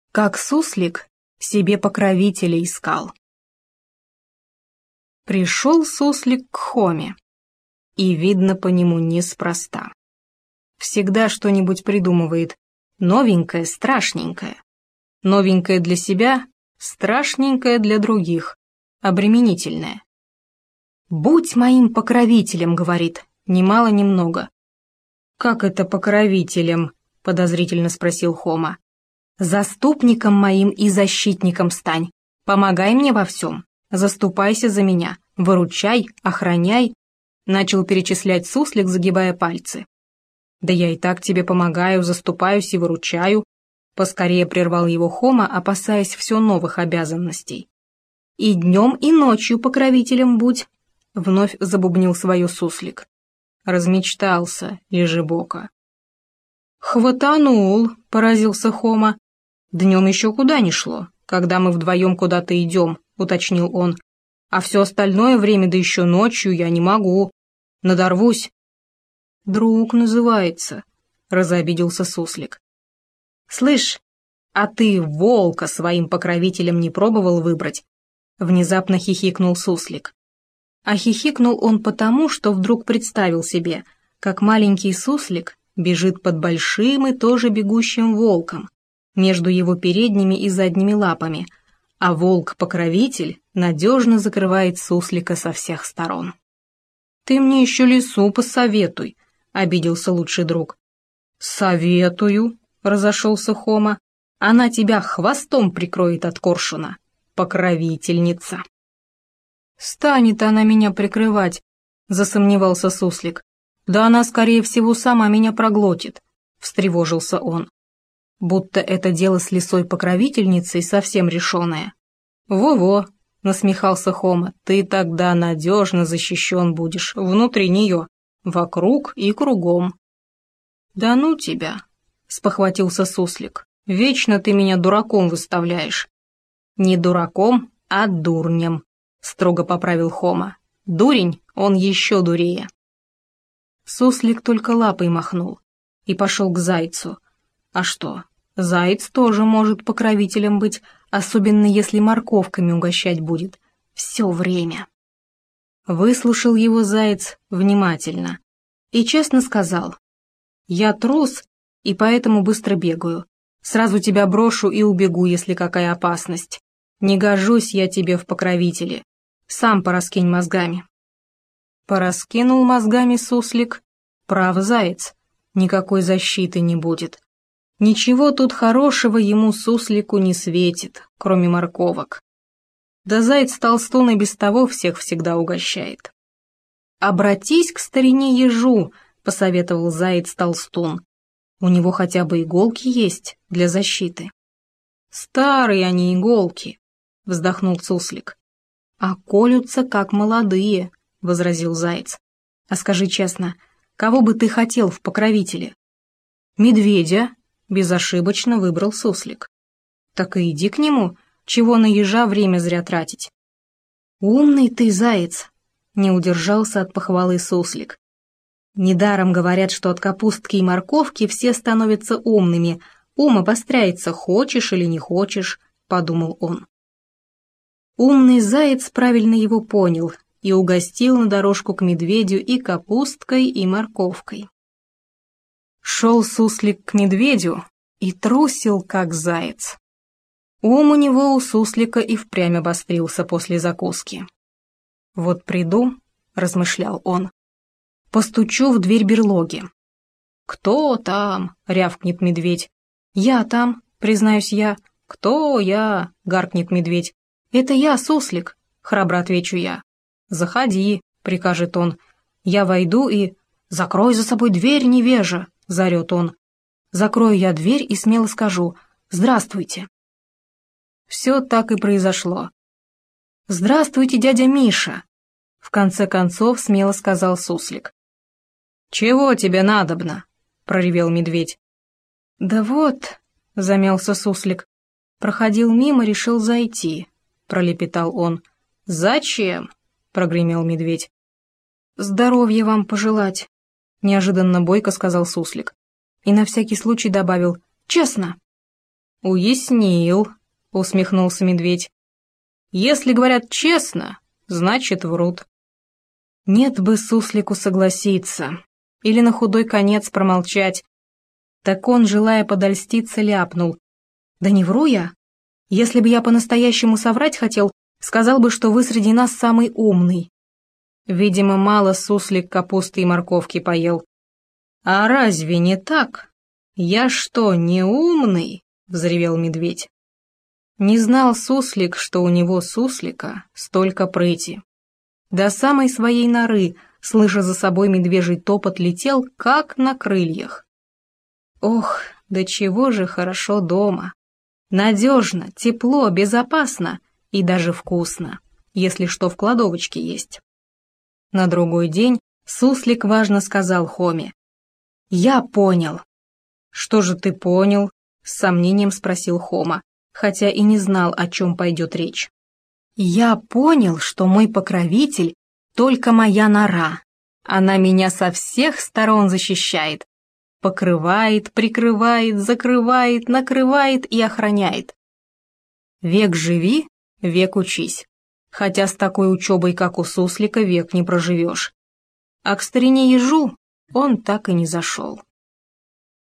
Как суслик себе покровителя искал. Пришел суслик к Хоме, и видно по нему неспроста. Всегда что-нибудь придумывает, новенькое, страшненькое. Новенькое для себя, страшненькое для других, обременительное. «Будь моим покровителем», — говорит, ни мало ни много. «Как это покровителем?» — подозрительно спросил Хома. «Заступником моим и защитником стань, помогай мне во всем, заступайся за меня, выручай, охраняй», — начал перечислять суслик, загибая пальцы. «Да я и так тебе помогаю, заступаюсь и выручаю», — поскорее прервал его Хома, опасаясь все новых обязанностей. «И днем, и ночью покровителем будь», — вновь забубнил свое суслик. Размечтался лежебока. «Хватанул», — поразился Хома. «Днем еще куда ни шло, когда мы вдвоем куда-то идем», — уточнил он. «А все остальное время, да еще ночью, я не могу. Надорвусь». «Друг называется», — разобиделся суслик. «Слышь, а ты волка своим покровителем не пробовал выбрать?» Внезапно хихикнул суслик. А хихикнул он потому, что вдруг представил себе, как маленький суслик бежит под большим и тоже бегущим волком, между его передними и задними лапами, а волк-покровитель надежно закрывает суслика со всех сторон. «Ты мне еще лису посоветуй», — обиделся лучший друг. «Советую», — разошелся Хома, — «она тебя хвостом прикроет от коршуна, покровительница». «Станет она меня прикрывать», — засомневался суслик. «Да она, скорее всего, сама меня проглотит», — встревожился он. Будто это дело с лисой-покровительницей совсем решенное. «Во-во», — насмехался Хома, — «ты тогда надежно защищен будешь внутри нее, вокруг и кругом». «Да ну тебя», — спохватился суслик, — «вечно ты меня дураком выставляешь». «Не дураком, а дурнем», — строго поправил Хома. «Дурень, он еще дурее». Суслик только лапой махнул и пошел к зайцу. А что, заяц тоже может покровителем быть, особенно если морковками угощать будет. Все время. Выслушал его заяц внимательно и честно сказал: «Я трус и поэтому быстро бегаю. Сразу тебя брошу и убегу, если какая опасность. Не гожусь я тебе в покровители. Сам пораскинь мозгами». Пораскинул мозгами суслик. Прав заяц, никакой защиты не будет. Ничего тут хорошего ему суслику не светит, кроме морковок. Да заяц-толстун и без того всех всегда угощает. «Обратись к старине ежу», — посоветовал заяц-толстун. «У него хотя бы иголки есть для защиты». «Старые они иголки», — вздохнул суслик. «А колются, как молодые», — возразил заяц. «А скажи честно, кого бы ты хотел в покровителе?» «Медведя», — безошибочно выбрал суслик. «Так и иди к нему, чего на ежа время зря тратить». «Умный ты, заяц», — не удержался от похвалы суслик. «Недаром говорят, что от капустки и морковки все становятся умными. Ум обостряется, хочешь или не хочешь», — подумал он. Умный заяц правильно его понял и угостил на дорожку к медведю и капусткой, и морковкой. Шел суслик к медведю и трусил, как заяц. Ум у него у суслика и впрямь обострился после закуски. «Вот приду», — размышлял он, — «постучу в дверь берлоги». «Кто там?» — рявкнет медведь. «Я там», — признаюсь я. «Кто я?» — гаркнет медведь. «Это я, суслик», — храбро отвечу я. «Заходи», — прикажет он. Я войду и... «Закрой за собой дверь, невежа», — заорет он. Закрою я дверь и смело скажу: «Здравствуйте». Все так и произошло. «Здравствуйте, дядя Миша», — в конце концов смело сказал суслик. «Чего тебе надобно?» — проревел медведь. «Да вот», — замялся суслик, — «проходил мимо, решил зайти», — пролепетал он. «Зачем?» — прогремел медведь. «Здоровья вам пожелать», — неожиданно бойко сказал суслик. И на всякий случай добавил: «Честно». «Уяснил», — усмехнулся медведь. «Если говорят честно, значит врут». Нет бы суслику согласиться, или на худой конец промолчать. Так он, желая подольститься, ляпнул. «Да не вру я. Если бы я по-настоящему соврать хотел, сказал бы, что вы среди нас самый умный». Видимо, мало суслик капусты и морковки поел. «А разве не так? Я что, не умный?» — взревел медведь. Не знал суслик, что у него суслика столько прыти. До самой своей норы, слыша за собой медвежий топот, летел, как на крыльях. Ох, до чего же хорошо дома. Надежно, тепло, безопасно и даже вкусно, если что в кладовочке есть. На другой день суслик важно сказал Хоме: «Я понял». «Что же ты понял?» — с сомнением спросил Хома, хотя и не знал, о чем пойдет речь. «Я понял, что мой покровитель — только моя нора. Она меня со всех сторон защищает. Покрывает, прикрывает, закрывает, накрывает и охраняет. Век живи, век учись. Хотя с такой учебой, как у суслика, век не проживешь. А к старине ежу он так и не зашел».